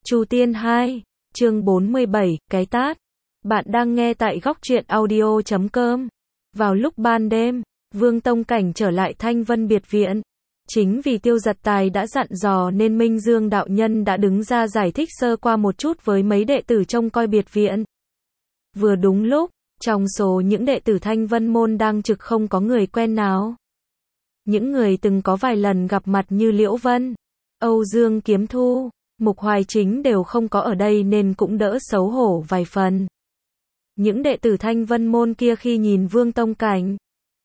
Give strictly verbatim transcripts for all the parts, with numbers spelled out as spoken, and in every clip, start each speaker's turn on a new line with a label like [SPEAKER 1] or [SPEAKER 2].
[SPEAKER 1] Chu Tiên hai, chương bốn mươi bảy, cái tát. Bạn đang nghe tại góc truyện audio chấm com. Vào lúc ban đêm, Vương Tông Cảnh trở lại Thanh Vân biệt viện. Chính vì Tiêu Giật Tài đã dặn dò nên Minh Dương đạo nhân đã đứng ra giải thích sơ qua một chút với mấy đệ tử trông coi biệt viện. Vừa đúng lúc, trong số những đệ tử Thanh Vân môn đang trực không có người quen nào. Những người từng có vài lần gặp mặt như Liễu Vân, Âu Dương Kiếm Thu, Mục Hoài Chính đều không có ở đây nên cũng đỡ xấu hổ vài phần. Những đệ tử Thanh Vân môn kia khi nhìn Vương Tông Cảnh,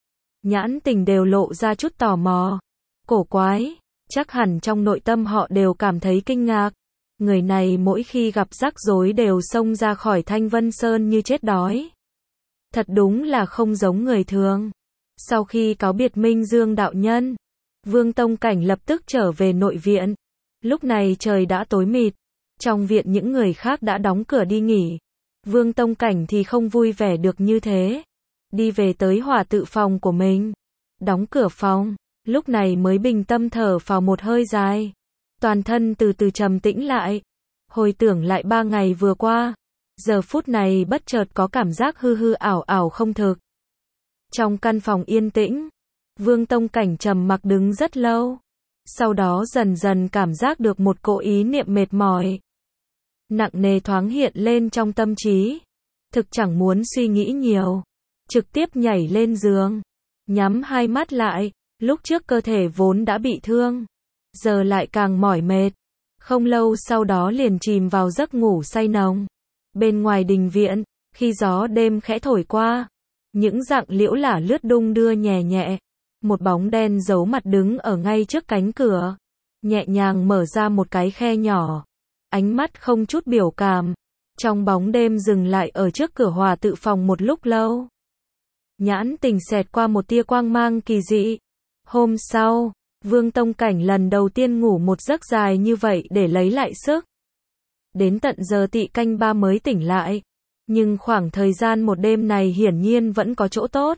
[SPEAKER 1] nhãn tình đều lộ ra chút tò mò, cổ quái, chắc hẳn trong nội tâm họ đều cảm thấy kinh ngạc. Người này mỗi khi gặp rắc rối đều xông ra khỏi Thanh Vân Sơn như chết đói. Thật đúng là không giống người thường. Sau khi cáo biệt Minh Dương đạo nhân, Vương Tông Cảnh lập tức trở về nội viện. Lúc này trời đã tối mịt, trong viện những người khác đã đóng cửa đi nghỉ. Vương Tông Cảnh thì không vui vẻ được như thế. Đi về tới hỏa tự phòng của mình, đóng cửa phòng, lúc này mới bình tâm thở phào một hơi dài. Toàn thân từ từ trầm tĩnh lại, hồi tưởng lại ba ngày vừa qua. Giờ phút này bất chợt có cảm giác hư hư ảo ảo không thực. Trong căn phòng yên tĩnh, Vương Tông Cảnh trầm mặc đứng rất lâu. Sau đó dần dần cảm giác được một cỗ ý niệm mệt mỏi nặng nề thoáng hiện lên trong tâm trí. Thực chẳng muốn suy nghĩ nhiều, trực tiếp nhảy lên giường, nhắm hai mắt lại. Lúc trước cơ thể vốn đã bị thương, giờ lại càng mỏi mệt. Không lâu sau đó liền chìm vào giấc ngủ say nồng. Bên ngoài đình viện, khi gió đêm khẽ thổi qua, những rặng liễu lả lướt đung đưa nhẹ nhẹ. Một bóng đen giấu mặt đứng ở ngay trước cánh cửa, nhẹ nhàng mở ra một cái khe nhỏ, ánh mắt không chút biểu cảm, trong bóng đêm dừng lại ở trước cửa hòa tự phòng một lúc lâu. Nhãn tình xẹt qua một tia quang mang kỳ dị. Hôm sau, Vương Tông Cảnh lần đầu tiên ngủ một giấc dài như vậy để lấy lại sức. Đến tận giờ tị canh ba mới tỉnh lại, nhưng khoảng thời gian một đêm này hiển nhiên vẫn có chỗ tốt.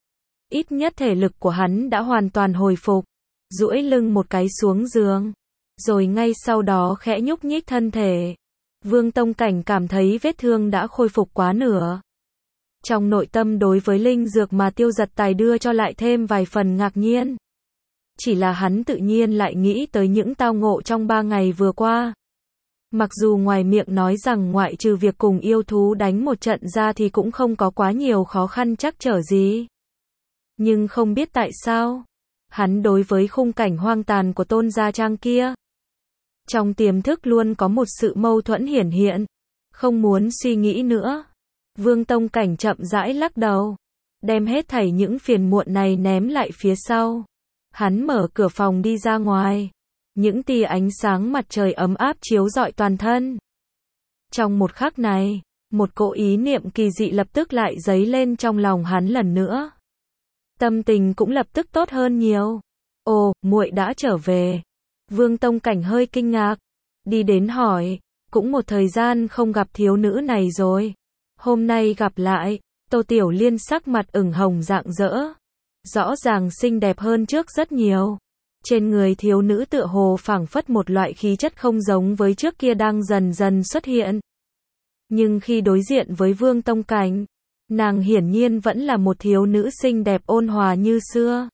[SPEAKER 1] Ít nhất thể lực của hắn đã hoàn toàn hồi phục, duỗi lưng một cái xuống giường, rồi ngay sau đó khẽ nhúc nhích thân thể. Vương Tông Cảnh cảm thấy vết thương đã khôi phục quá nửa. Trong nội tâm đối với linh dược mà Tiêu Giật Tài đưa cho lại thêm vài phần ngạc nhiên. Chỉ là hắn tự nhiên lại nghĩ tới những tao ngộ trong ba ngày vừa qua. Mặc dù ngoài miệng nói rằng ngoại trừ việc cùng yêu thú đánh một trận ra thì cũng không có quá nhiều khó khăn trắc trở gì. Nhưng không biết tại sao, hắn đối với khung cảnh hoang tàn của Tôn Gia Trang kia, trong tiềm thức luôn có một sự mâu thuẫn hiển hiện. Không muốn suy nghĩ nữa, Vương Tông Cảnh chậm rãi lắc đầu, đem hết thảy những phiền muộn này ném lại phía sau. Hắn mở cửa phòng đi ra ngoài, những tia ánh sáng mặt trời ấm áp chiếu rọi toàn thân. Trong một khắc này, một cỗ ý niệm kỳ dị lập tức lại dấy lên trong lòng hắn lần nữa. Tâm tình cũng lập tức tốt hơn nhiều. Ồ, muội đã trở về. Vương Tông Cảnh hơi kinh ngạc, đi đến hỏi, cũng một thời gian không gặp thiếu nữ này rồi. Hôm nay gặp lại, Tô Tiểu Liên sắc mặt ửng hồng rạng rỡ, rõ ràng xinh đẹp hơn trước rất nhiều. Trên người thiếu nữ tựa hồ phảng phất một loại khí chất không giống với trước kia đang dần dần xuất hiện. Nhưng khi đối diện với Vương Tông Cảnh, nàng hiển nhiên vẫn là một thiếu nữ xinh đẹp ôn hòa như xưa.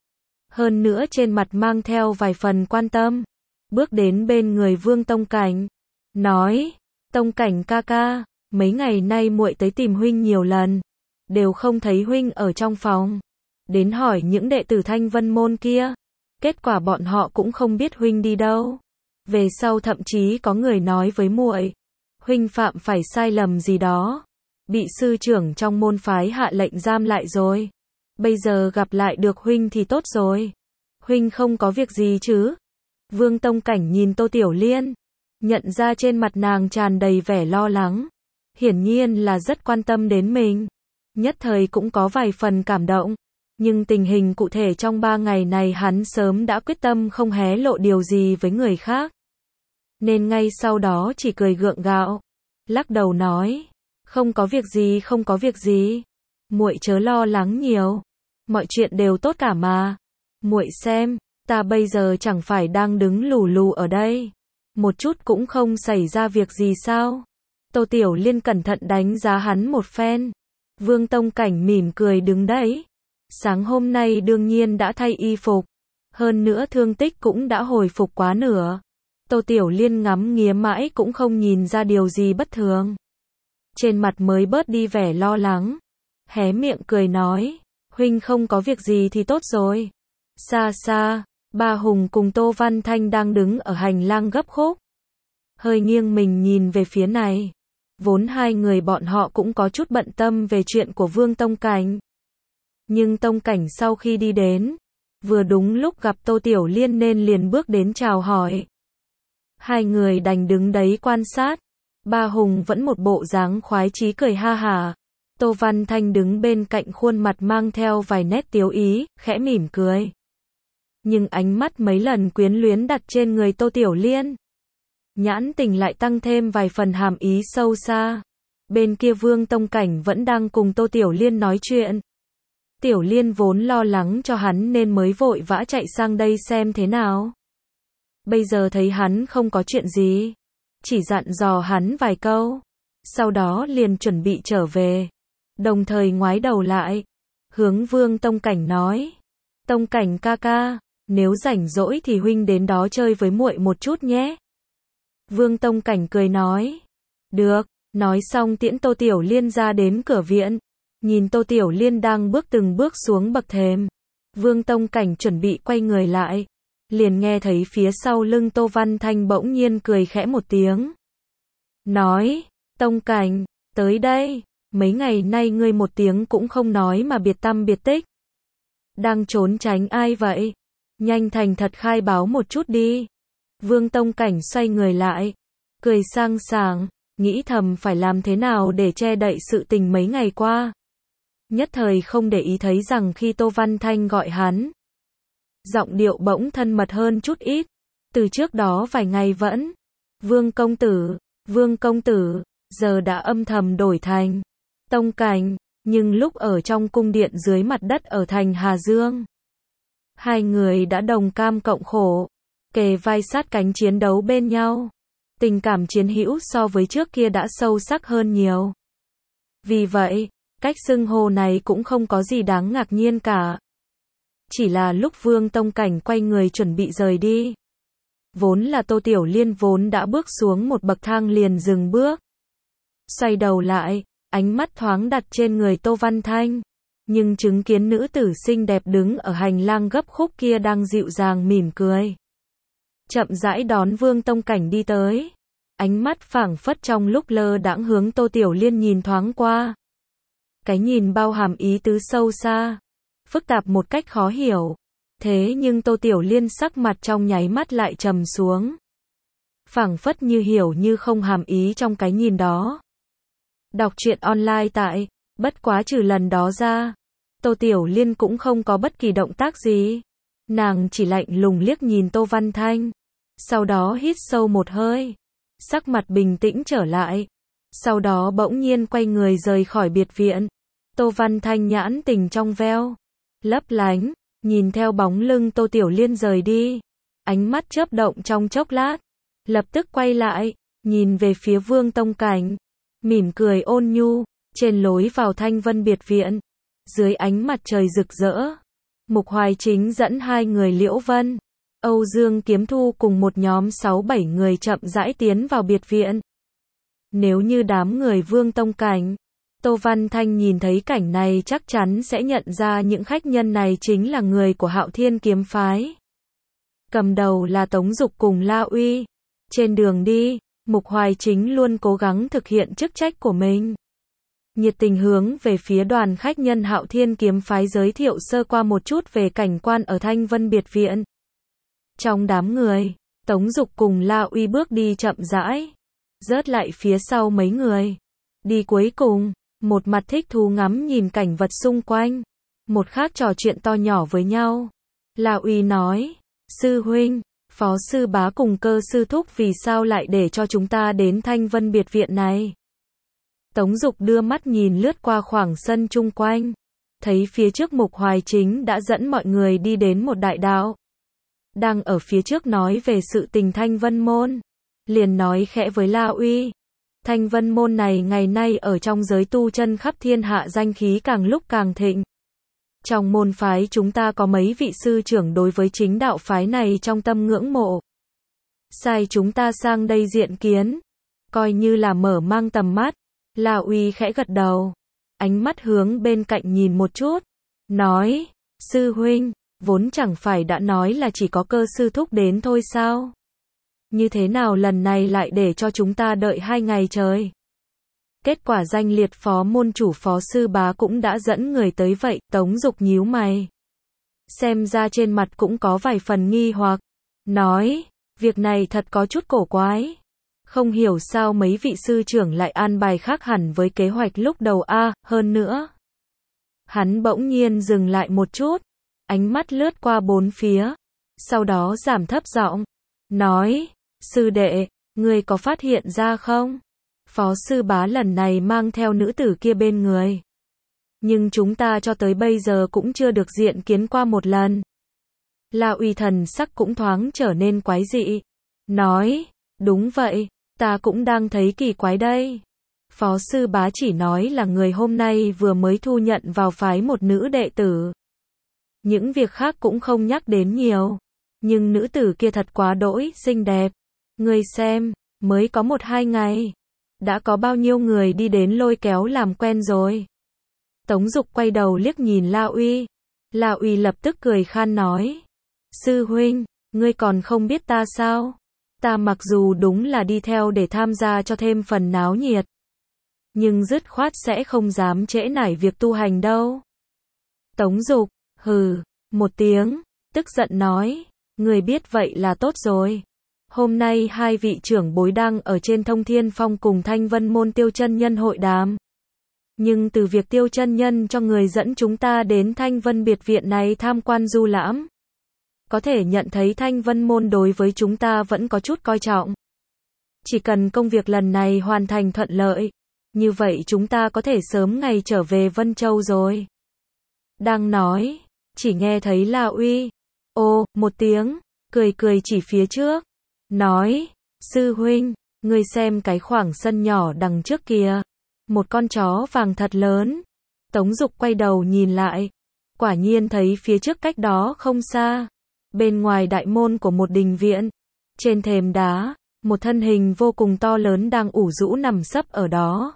[SPEAKER 1] Hơn nữa trên mặt mang theo vài phần quan tâm. Bước đến bên người Vương Tông Cảnh, nói, Tông Cảnh ca ca, mấy ngày nay muội tới tìm huynh nhiều lần, đều không thấy huynh ở trong phòng. Đến hỏi những đệ tử Thanh Vân môn kia, kết quả bọn họ cũng không biết huynh đi đâu. Về sau thậm chí có người nói với muội, huynh phạm phải sai lầm gì đó, bị sư trưởng trong môn phái hạ lệnh giam lại rồi. Bây giờ gặp lại được huynh thì tốt rồi. Huynh không có việc gì chứ? Vương Tông Cảnh nhìn Tô Tiểu Liên, nhận ra trên mặt nàng tràn đầy vẻ lo lắng. Hiển nhiên là rất quan tâm đến mình. Nhất thời cũng có vài phần cảm động. Nhưng tình hình cụ thể trong ba ngày này hắn sớm đã quyết tâm không hé lộ điều gì với người khác. Nên ngay sau đó chỉ cười gượng gạo, lắc đầu nói, không có việc gì không có việc gì. Muội chớ lo lắng nhiều, mọi chuyện đều tốt cả mà. Muội xem, ta bây giờ chẳng phải đang đứng lù lù ở đây, Một chút cũng không xảy ra việc gì sao? Tô Tiểu Liên cẩn thận đánh giá hắn một phen. Vương Tông Cảnh mỉm cười đứng đấy. Sáng hôm nay đương nhiên đã thay y phục. Hơn nữa thương tích cũng đã hồi phục quá nửa. Tô Tiểu Liên ngắm nghía mãi cũng không nhìn ra điều gì bất thường. Trên mặt mới bớt đi vẻ lo lắng. Hé miệng cười nói, huynh không có việc gì thì tốt rồi. Xa xa, Ba Hùng cùng Tô Văn Thanh đang đứng ở hành lang gấp khúc. Hơi nghiêng mình nhìn về phía này. Vốn hai người bọn họ cũng có chút bận tâm về chuyện của Vương Tông Cảnh. Nhưng Tông Cảnh sau khi đi đến, vừa đúng lúc gặp Tô Tiểu Liên nên liền bước đến chào hỏi. Hai người đành đứng đấy quan sát. Ba Hùng vẫn một bộ dáng khoái chí cười ha hả. Tô Văn Thanh đứng bên cạnh khuôn mặt mang theo vài nét tiếu ý, khẽ mỉm cười. Nhưng ánh mắt mấy lần quyến luyến đặt trên người Tô Tiểu Liên. Nhãn tình lại tăng thêm vài phần hàm ý sâu xa. Bên kia Vương Tông Cảnh vẫn đang cùng Tô Tiểu Liên nói chuyện. Tiểu Liên vốn lo lắng cho hắn nên mới vội vã chạy sang đây xem thế nào. Bây giờ thấy hắn không có chuyện gì, chỉ dặn dò hắn vài câu, sau đó liền chuẩn bị trở về. Đồng thời ngoái đầu lại, hướng Vương Tông Cảnh nói: "Tông Cảnh ca ca, nếu rảnh rỗi thì huynh đến đó chơi với muội một chút nhé." Vương Tông Cảnh cười nói: "Được." Nói xong tiễn Tô Tiểu Liên ra đến cửa viện. Nhìn Tô Tiểu Liên đang bước từng bước xuống bậc thềm, Vương Tông Cảnh chuẩn bị quay người lại, liền nghe thấy phía sau lưng Tô Văn Thanh bỗng nhiên cười khẽ một tiếng. Nói: "Tông Cảnh, tới đây, mấy ngày nay ngươi một tiếng cũng không nói mà biệt tăm biệt tích. Đang trốn tránh ai vậy? Nhanh thành thật khai báo một chút đi." Vương Tông Cảnh xoay người lại, cười sang sảng, nghĩ thầm phải làm thế nào để che đậy sự tình mấy ngày qua. Nhất thời không để ý thấy rằng khi Tô Văn Thanh gọi hắn, giọng điệu bỗng thân mật hơn chút ít. Từ trước đó vài ngày vẫn Vương công tử, Vương công tử, giờ đã âm thầm đổi thành Tông Cảnh. Nhưng lúc ở trong cung điện dưới mặt đất ở thành Hà Dương, hai người đã đồng cam cộng khổ, kề vai sát cánh chiến đấu bên nhau. Tình cảm chiến hữu so với trước kia đã sâu sắc hơn nhiều. Vì vậy, cách xưng hô này cũng không có gì đáng ngạc nhiên cả. Chỉ là lúc Vương Tông Cảnh quay người chuẩn bị rời đi, vốn là Tô Tiểu Liên vốn đã bước xuống một bậc thang liền dừng bước. Xoay đầu lại, ánh mắt thoáng đặt trên người Tô Văn Thanh, nhưng chứng kiến nữ tử xinh đẹp đứng ở hành lang gấp khúc kia đang dịu dàng mỉm cười, chậm rãi đón Vương Tông Cảnh đi tới. Ánh mắt phảng phất trong lúc lơ đãng hướng Tô Tiểu Liên nhìn thoáng qua. Cái nhìn bao hàm ý tứ sâu xa, phức tạp một cách khó hiểu. Thế nhưng Tô Tiểu Liên sắc mặt trong nháy mắt lại trầm xuống. Phảng phất như hiểu như không hàm ý trong cái nhìn đó. Đọc truyện online tại Bất Quá trừ lần đó ra, Tô Tiểu Liên cũng không có bất kỳ động tác gì. Nàng chỉ lạnh lùng liếc nhìn Tô Văn Thanh, sau đó hít sâu một hơi, sắc mặt bình tĩnh trở lại, sau đó bỗng nhiên quay người rời khỏi biệt viện. Tô Văn Thanh nhãn tình trong veo, lấp lánh, nhìn theo bóng lưng Tô Tiểu Liên rời đi, ánh mắt chớp động trong chốc lát, lập tức quay lại, nhìn về phía Vương Tông Cảnh, mỉm cười ôn nhu. Trên lối vào Thanh Vân biệt viện, dưới ánh mặt trời rực rỡ, Mục Hoài Chính dẫn hai người Liễu Vân, Âu Dương Kiếm Thu cùng một nhóm sáu bảy người chậm rãi tiến vào biệt viện. Nếu như đám người Vương Tông Cảnh, Tô Văn Thanh nhìn thấy cảnh này chắc chắn sẽ nhận ra những khách nhân này chính là người của Hạo Thiên kiếm phái. Cầm đầu là Tống Dục cùng La Uy. Trên đường đi, Mục Hoài Chính luôn cố gắng thực hiện chức trách của mình, nhiệt tình hướng về phía đoàn khách nhân Hạo Thiên kiếm phái giới thiệu sơ qua một chút về cảnh quan ở Thanh Vân biệt viện. Trong đám người, Tống Dục cùng La Uy bước đi chậm rãi, rớt lại phía sau mấy người. Đi cuối cùng, một mặt thích thú ngắm nhìn cảnh vật xung quanh, một khác trò chuyện to nhỏ với nhau. La Uy nói: "Sư huynh, Phó sư bá cùng Cơ sư thúc vì sao lại để cho chúng ta đến Thanh Vân biệt viện này?" Tống Dục đưa mắt nhìn lướt qua khoảng sân chung quanh, thấy phía trước Mục Hoài Chính đã dẫn mọi người đi đến một đại đạo, đang ở phía trước nói về sự tình Thanh Vân môn. liền nói khẽ với La Uy. Thanh Vân môn này ngày nay ở trong giới tu chân khắp thiên hạ danh khí càng lúc càng thịnh. Trong môn phái chúng ta có mấy vị sư trưởng đối với chính đạo phái này trong tâm ngưỡng mộ. Sai chúng ta sang đây diện kiến, coi như là mở mang tầm mắt. La Uy khẽ gật đầu, ánh mắt hướng bên cạnh nhìn một chút, nói, sư huynh, vốn chẳng phải đã nói là chỉ có Cơ sư thúc đến thôi sao? Như thế nào lần này lại để cho chúng ta đợi hai ngày trời? Kết quả danh liệt phó môn chủ Phó Sư Bá cũng đã dẫn người tới vậy. Tống Dục nhíu mày, xem ra trên mặt cũng có vài phần nghi hoặc, nói, việc này thật có chút cổ quái. Không hiểu sao mấy vị sư trưởng lại an bài khác hẳn với kế hoạch lúc đầu a, hơn nữa. Hắn bỗng nhiên dừng lại một chút, ánh mắt lướt qua bốn phía, sau đó giảm thấp giọng, nói, sư đệ, ngươi có phát hiện ra không? Phó Sư Bá lần này mang theo nữ tử kia bên người. Nhưng chúng ta cho tới bây giờ cũng chưa được diện kiến qua một lần. La Uy thần sắc cũng thoáng trở nên quái dị, nói, đúng vậy, ta cũng đang thấy kỳ quái đây. Phó Sư Bá chỉ nói là người hôm nay vừa mới thu nhận vào phái một nữ đệ tử. Những việc khác cũng không nhắc đến nhiều. Nhưng nữ tử kia thật quá đỗi xinh đẹp. Ngươi xem, mới có một hai ngày. Đã có bao nhiêu người đi đến lôi kéo làm quen rồi. Tống Dục quay đầu liếc nhìn La Uy. La Uy lập tức cười khan nói. Sư huynh, ngươi còn không biết ta sao? Ta mặc dù đúng là đi theo để tham gia cho thêm phần náo nhiệt. Nhưng dứt khoát sẽ không dám trễ nải việc tu hành đâu. Tống Dục, hừ, một tiếng, tức giận nói. Người biết vậy là tốt rồi. Hôm nay hai vị trưởng bối đang ở trên Thông Thiên Phong cùng Thanh Vân môn Tiêu chân nhân hội đàm. Nhưng từ việc Tiêu chân nhân cho người dẫn chúng ta đến Thanh Vân biệt viện này tham quan du lãm, có thể nhận thấy Thanh Vân môn đối với chúng ta vẫn có chút coi trọng. Chỉ cần công việc lần này hoàn thành thuận lợi, như vậy chúng ta có thể sớm ngày trở về Vân Châu rồi. Đang nói, chỉ nghe thấy La Uy, ô, một tiếng, cười cười chỉ phía trước, nói, sư huynh, ngươi xem cái khoảng sân nhỏ đằng trước kia, một con chó vàng thật lớn. Tống Dục quay đầu nhìn lại, quả nhiên thấy phía trước cách đó không xa, bên ngoài đại môn của một đình viện, trên thềm đá, một thân hình vô cùng to lớn đang ủ rũ nằm sấp ở đó.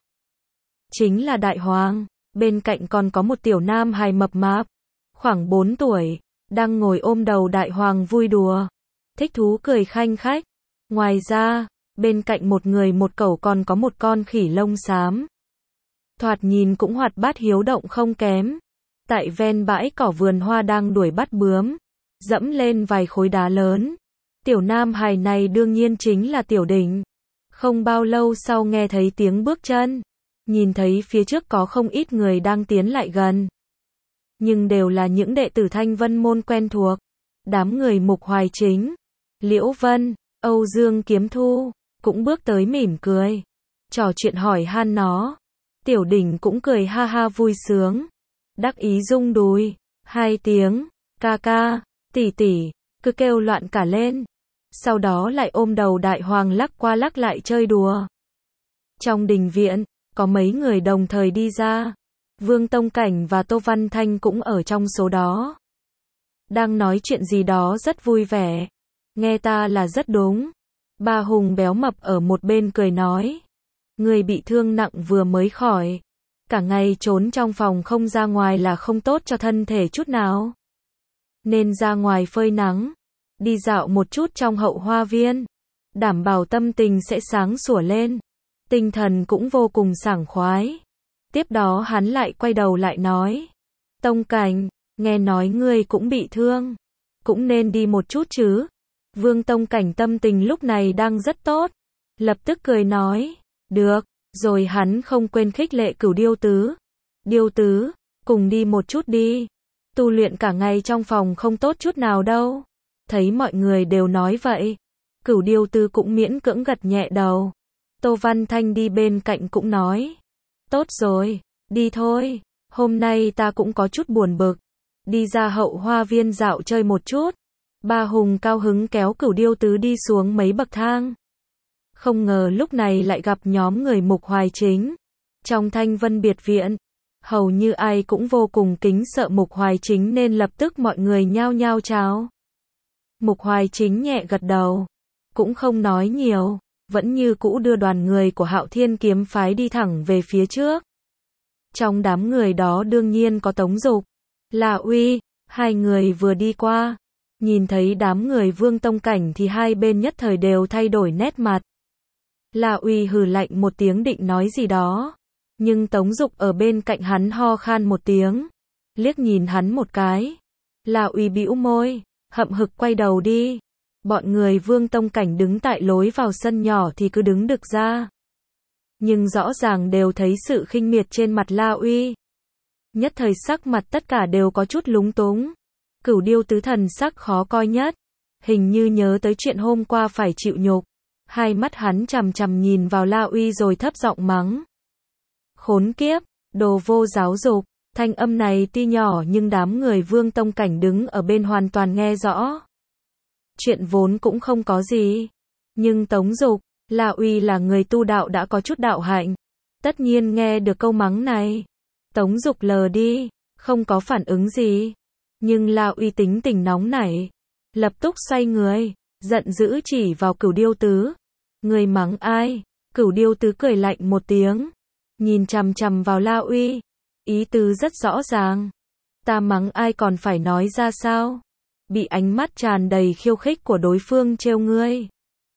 [SPEAKER 1] Chính là Đại Hoàng, bên cạnh còn có một tiểu nam hài mập mạp, khoảng bốn tuổi, đang ngồi ôm đầu Đại Hoàng vui đùa, thích thú cười khanh khách. Ngoài ra, bên cạnh một người một cẩu còn có một con khỉ lông xám. Thoạt nhìn cũng hoạt bát hiếu động không kém. Tại ven bãi cỏ vườn hoa đang đuổi bắt bướm, dẫm lên vài khối đá lớn. Tiểu nam hài này đương nhiên chính là Tiểu Đỉnh. Không bao lâu sau nghe thấy tiếng bước chân, nhìn thấy phía trước có không ít người đang tiến lại gần. Nhưng đều là những đệ tử Thanh Vân môn quen thuộc. Đám người Mục Hoài Chính, Liễu Vân, Âu Dương Kiếm Thu, cũng bước tới mỉm cười, trò chuyện hỏi han nó. Tiểu Đỉnh cũng cười ha ha vui sướng, đắc ý rung đùi, hai tiếng, ca ca, tỷ tỷ, cứ kêu loạn cả lên. Sau đó lại ôm đầu Đại Hoàng lắc qua lắc lại chơi đùa. Trong đình viện, có mấy người đồng thời đi ra. Vương Tông Cảnh và Tô Văn Thanh cũng ở trong số đó. Đang nói chuyện gì đó rất vui vẻ. Nghe ta là rất đúng. Ba Hùng béo mập ở một bên cười nói. Người bị thương nặng vừa mới khỏi. Cả ngày trốn trong phòng không ra ngoài là không tốt cho thân thể chút nào. Nên ra ngoài phơi nắng. Đi dạo một chút trong hậu hoa viên. Đảm bảo tâm tình sẽ sáng sủa lên. Tinh thần cũng vô cùng sảng khoái. Tiếp đó hắn lại quay đầu lại nói. Tông Cảnh, nghe nói ngươi cũng bị thương. Cũng nên đi một chút chứ. Vương Tông Cảnh tâm tình lúc này đang rất tốt. Lập tức cười nói. Được, rồi hắn không quên khích lệ Cửu Điêu Tứ. Điêu Tứ, cùng đi một chút đi. Tu luyện cả ngày trong phòng không tốt chút nào đâu. Thấy mọi người đều nói vậy. Cửu Điêu Tứ cũng miễn cưỡng gật nhẹ đầu. Tô Văn Thanh đi bên cạnh cũng nói. Tốt rồi, đi thôi. Hôm nay ta cũng có chút buồn bực. Đi ra hậu hoa viên dạo chơi một chút. Ba Hùng cao hứng kéo Cửu Điêu Tứ đi xuống mấy bậc thang. Không ngờ lúc này lại gặp nhóm người Mục Hoài Chính. Trong Thanh Vân Biệt Viện, hầu như ai cũng vô cùng kính sợ Mục Hoài Chính nên lập tức mọi người nhao nhao chào. Mục Hoài Chính nhẹ gật đầu, cũng không nói nhiều, vẫn như cũ đưa đoàn người của Hạo Thiên kiếm phái đi thẳng về phía trước. Trong đám người đó đương nhiên có Tống Dục, La Uy, hai người vừa đi qua, nhìn thấy đám người Vương Tông Cảnh thì hai bên nhất thời đều thay đổi nét mặt. La Uy hừ lạnh một tiếng định nói gì đó, nhưng Tống Dục ở bên cạnh hắn ho khan một tiếng, liếc nhìn hắn một cái. La Uy bĩu môi, hậm hực quay đầu đi. Bọn người Vương Tông Cảnh đứng tại lối vào sân nhỏ thì cứ đứng đực ra. Nhưng rõ ràng đều thấy sự khinh miệt trên mặt La Uy. Nhất thời sắc mặt tất cả đều có chút lúng túng. Cửu Điêu Tứ thần sắc khó coi nhất, hình như nhớ tới chuyện hôm qua phải chịu nhục. Hai mắt hắn chằm chằm nhìn vào La Uy rồi thấp giọng mắng. Khốn kiếp, đồ vô giáo dục. Thanh âm này tuy nhỏ nhưng đám người Vương Tông Cảnh đứng ở bên hoàn toàn nghe rõ. Chuyện vốn cũng không có gì. Nhưng Tống Dục, La Uy là người tu đạo đã có chút đạo hạnh. Tất nhiên nghe được câu mắng này. Tống Dục lờ đi, không có phản ứng gì. Nhưng La Uy tính tình nóng nảy, lập tức xoay người, giận dữ chỉ vào Cửu Điêu Tứ. Người mắng ai? Cửu Điêu Tứ cười lạnh một tiếng, nhìn chằm chằm vào La Uy, ý tứ rất rõ ràng. Ta mắng ai còn phải nói ra sao? Bị ánh mắt tràn đầy khiêu khích của đối phương trêu ngươi.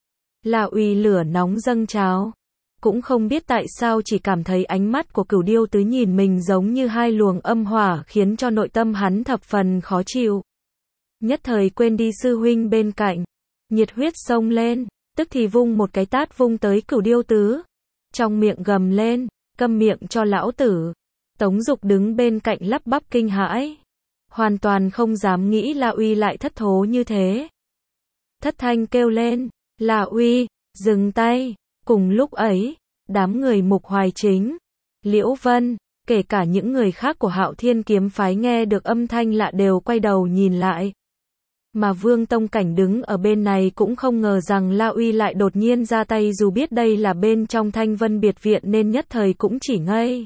[SPEAKER 1] La Uy lửa nóng dâng trào, cũng không biết tại sao chỉ cảm thấy ánh mắt của Cửu Điêu Tứ nhìn mình giống như hai luồng âm hỏa khiến cho nội tâm hắn thập phần khó chịu. Nhất thời quên đi sư huynh bên cạnh, nhiệt huyết xông lên, tức thì vung một cái tát vung tới Cửu Điêu Tứ. Trong miệng gầm lên, câm miệng cho lão tử. Tống Dục đứng bên cạnh lắp bắp kinh hãi, hoàn toàn không dám nghĩ La Uy lại thất thố như thế. Thất thanh kêu lên, La Uy, dừng tay. Cùng lúc ấy, đám người Mục Hoài Chính, Liễu Vân, kể cả những người khác của Hạo Thiên kiếm phái nghe được âm thanh lạ đều quay đầu nhìn lại. Mà Vương Tông Cảnh đứng ở bên này cũng không ngờ rằng La Uy lại đột nhiên ra tay, dù biết đây là bên trong Thanh Vân Biệt Viện nên nhất thời cũng chỉ ngây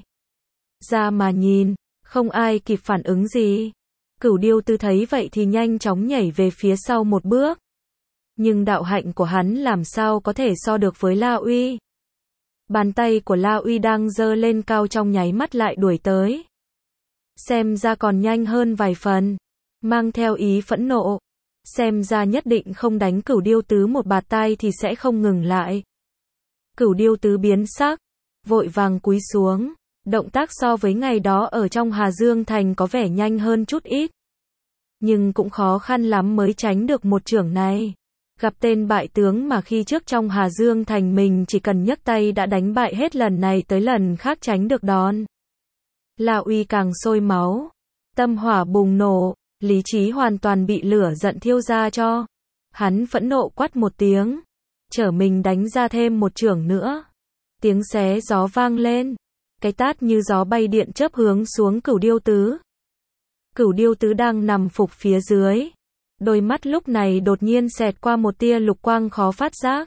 [SPEAKER 1] ra mà nhìn, không ai kịp phản ứng gì. Cửu Điêu Tứ thấy vậy thì nhanh chóng nhảy về phía sau một bước. Nhưng đạo hạnh của hắn làm sao có thể so được với La Uy. Bàn tay của La Uy đang giơ lên cao trong nháy mắt lại đuổi tới. Xem ra còn nhanh hơn vài phần, mang theo ý phẫn nộ. Xem ra nhất định không đánh Cửu Điêu Tứ một bạt tai thì sẽ không ngừng lại. Cửu Điêu Tứ biến sắc, vội vàng cúi xuống. Động tác so với ngày đó ở trong Hà Dương Thành có vẻ nhanh hơn chút ít. Nhưng cũng khó khăn lắm mới tránh được một chưởng này. Gặp tên bại tướng mà khi trước trong Hà Dương Thành mình chỉ cần nhấc tay đã đánh bại hết lần này tới lần khác tránh được đòn. La Uy càng sôi máu, tâm hỏa bùng nổ, lý trí hoàn toàn bị lửa giận thiêu ra cho. Hắn phẫn nộ quát một tiếng, trở mình đánh ra thêm một chưởng nữa. Tiếng xé gió vang lên, cái tát như gió bay điện chớp hướng xuống Cửu Điêu Tứ. Cửu Điêu Tứ đang nằm phục phía dưới. Đôi mắt lúc này đột nhiên xẹt qua một tia lục quang khó phát giác.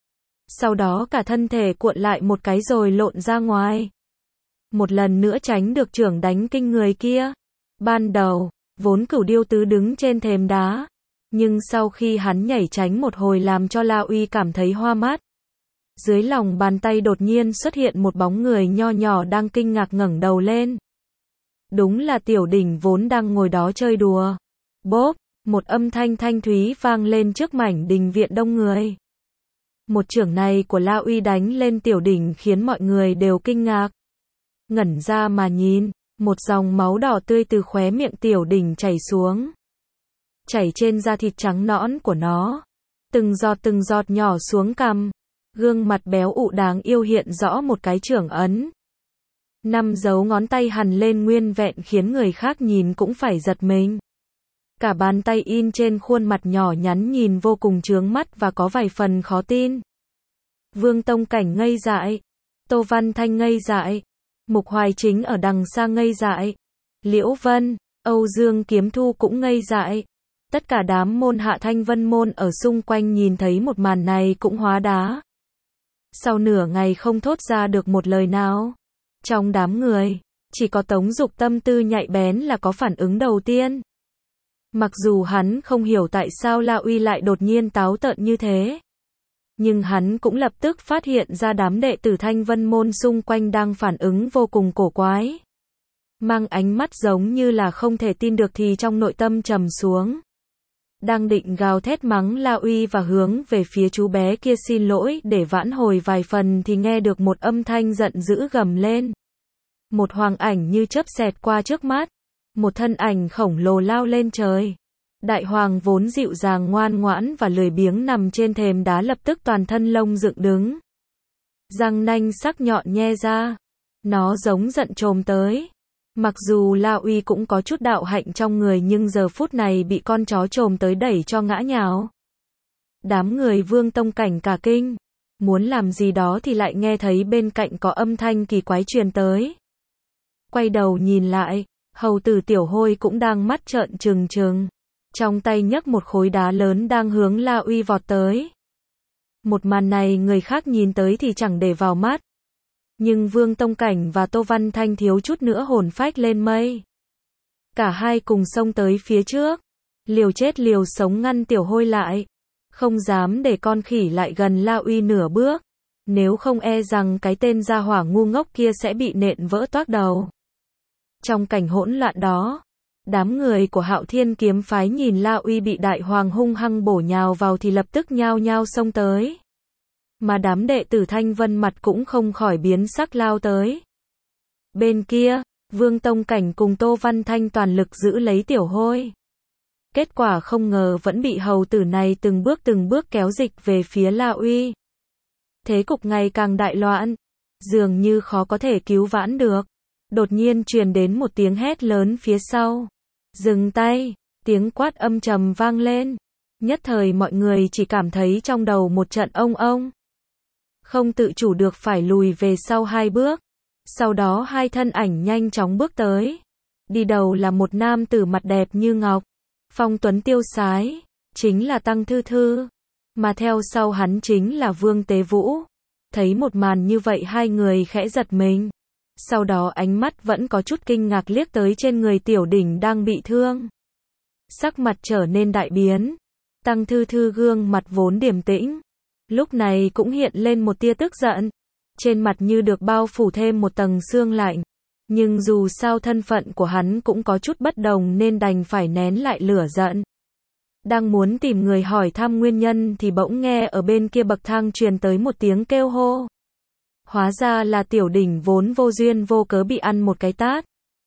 [SPEAKER 1] Sau đó cả thân thể cuộn lại một cái rồi lộn ra ngoài. Một lần nữa tránh được chưởng đánh kinh người kia. Ban đầu, vốn Cửu Điêu Tứ đứng trên thềm đá. Nhưng sau khi hắn nhảy tránh một hồi làm cho La Uy cảm thấy hoa mắt. Dưới lòng bàn tay đột nhiên xuất hiện một bóng người nho nhỏ đang kinh ngạc ngẩng đầu lên. Đúng là Tiểu Đỉnh vốn đang ngồi đó chơi đùa. Bốp! Một âm thanh thanh thúy vang lên trước mảnh đình viện đông người. Một chưởng này của La Uy đánh lên Tiểu Đỉnh khiến mọi người đều kinh ngạc. Ngẩn ra mà nhìn, một dòng máu đỏ tươi từ khóe miệng Tiểu Đỉnh chảy xuống. Chảy trên da thịt trắng nõn của nó. Từng giọt từng giọt nhỏ xuống cằm. Gương mặt béo ụ đáng yêu hiện rõ một cái chưởng ấn. Năm dấu ngón tay hằn lên nguyên vẹn khiến người khác nhìn cũng phải giật mình. Cả bàn tay in trên khuôn mặt nhỏ nhắn nhìn vô cùng chướng mắt và có vài phần khó tin. Vương Tông Cảnh ngây dại. Tô Văn Thanh ngây dại. Mục Hoài Chính ở đằng xa ngây dại. Liễu Vân, Âu Dương Kiếm Thu cũng ngây dại. Tất cả đám môn hạ Thanh Vân môn ở xung quanh nhìn thấy một màn này cũng hóa đá. Sau nửa ngày không thốt ra được một lời nào. Trong đám người, chỉ có Tống Dục tâm tư nhạy bén là có phản ứng đầu tiên. Mặc dù hắn không hiểu tại sao La Uy lại đột nhiên táo tợn như thế. Nhưng hắn cũng lập tức phát hiện ra đám đệ tử Thanh Vân Môn xung quanh đang phản ứng vô cùng cổ quái. Mang ánh mắt giống như là không thể tin được thì trong nội tâm trầm xuống. Đang định gào thét mắng La Uy và hướng về phía chú bé kia xin lỗi để vãn hồi vài phần thì nghe được một âm thanh giận dữ gầm lên. Một hoàng ảnh như chớp xẹt qua trước mắt. Một thân ảnh khổng lồ lao lên trời. Đại hoàng vốn dịu dàng ngoan ngoãn và lười biếng nằm trên thềm đá lập tức toàn thân lông dựng đứng. Răng nanh sắc nhọn nhe ra. Nó giống giận trồm tới. Mặc dù La Uy cũng có chút đạo hạnh trong người nhưng giờ phút này bị con chó trồm tới đẩy cho ngã nhào. Đám người Vương Tông Cảnh cả kinh. Muốn làm gì đó thì lại nghe thấy bên cạnh có âm thanh kỳ quái truyền tới. Quay đầu nhìn lại, hầu tử Tiểu Hôi cũng đang mắt trợn trừng trừng. Trong tay nhấc một khối đá lớn đang hướng La Uy vọt tới. Một màn này người khác nhìn tới thì chẳng để vào mắt. Nhưng Vương Tông Cảnh và Tô Văn Thanh thiếu chút nữa hồn phách lên mây. Cả hai cùng xông tới phía trước. Liều chết liều sống ngăn Tiểu Hôi lại. Không dám để con khỉ lại gần La Uy nửa bước. Nếu không e rằng cái tên gia hỏa ngu ngốc kia sẽ bị nện vỡ toác đầu. Trong cảnh hỗn loạn đó, đám người của Hạo Thiên kiếm phái nhìn La Uy bị đại hoàng hung hăng bổ nhào vào thì lập tức nhao nhao xông tới. Mà đám đệ tử Thanh Vân mặt cũng không khỏi biến sắc lao tới. Bên kia, Vương Tông Cảnh cùng Tô Văn Thanh toàn lực giữ lấy Tiểu Hôi. Kết quả không ngờ vẫn bị hầu tử này từng bước từng bước kéo dịch về phía La Uy. Thế cục ngày càng đại loạn, dường như khó có thể cứu vãn được. Đột nhiên truyền đến một tiếng hét lớn phía sau. Dừng tay, tiếng quát âm trầm vang lên. Nhất thời mọi người chỉ cảm thấy trong đầu một trận ông ông. Không tự chủ được phải lùi về sau hai bước. Sau đó hai thân ảnh nhanh chóng bước tới. Đi đầu là một nam tử mặt đẹp như ngọc. Phong tuấn tiêu sái, chính là Tăng Thư Thư. Mà theo sau hắn chính là Vương Tế Vũ. Thấy một màn như vậy hai người khẽ giật mình. Sau đó ánh mắt vẫn có chút kinh ngạc liếc tới trên người Tiểu Đỉnh đang bị thương. Sắc mặt trở nên đại biến. Tăng Thư Thư gương mặt vốn điềm tĩnh. Lúc này cũng hiện lên một tia tức giận. Trên mặt như được bao phủ thêm một tầng sương lạnh. Nhưng dù sao thân phận của hắn cũng có chút bất đồng nên đành phải nén lại lửa giận. Đang muốn tìm người hỏi thăm nguyên nhân thì bỗng nghe ở bên kia bậc thang truyền tới một tiếng kêu hô. Hóa ra là Tiểu Đỉnh vốn vô duyên vô cớ bị ăn một cái tát.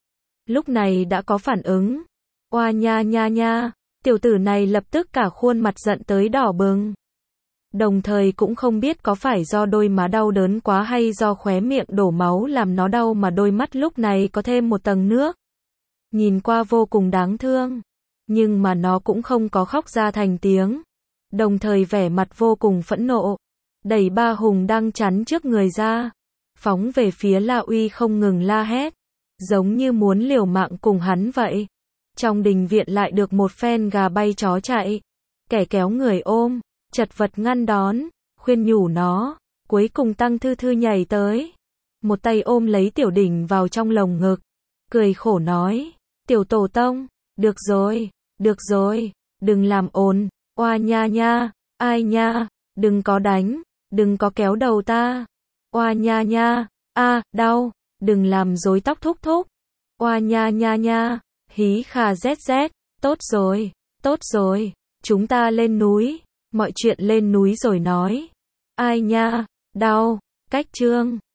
[SPEAKER 1] Lúc này đã có phản ứng. Oa nha nha nha, tiểu tử này lập tức cả khuôn mặt giận tới đỏ bừng. Đồng thời cũng không biết có phải do đôi má đau đớn quá hay do khóe miệng đổ máu làm nó đau mà đôi mắt lúc này có thêm một tầng nước. Nhìn qua vô cùng đáng thương. Nhưng mà nó cũng không có khóc ra thành tiếng. Đồng thời vẻ mặt vô cùng phẫn nộ. Đẩy ba hùng đang chắn trước người ra. Phóng về phía La Uy không ngừng la hét. Giống như muốn liều mạng cùng hắn vậy. Trong đình viện lại được một phen gà bay chó chạy. Kẻ kéo người ôm, chật vật ngăn đón, khuyên nhủ nó. Cuối cùng Tăng Thư Thư nhảy tới. Một tay ôm lấy Tiểu Đỉnh vào trong lồng ngực. Cười khổ nói. Tiểu tổ tông, được rồi, được rồi, đừng làm ồn, oa nha nha, ai nha, đừng có đánh, đừng có kéo đầu ta, oa nha nha, a, đau, đừng làm rối tóc thúc thúc, oa nha nha nha, hí khà rét rét, tốt rồi, tốt rồi, chúng ta lên núi, mọi chuyện lên núi rồi nói, ai nha, đau, cách chương.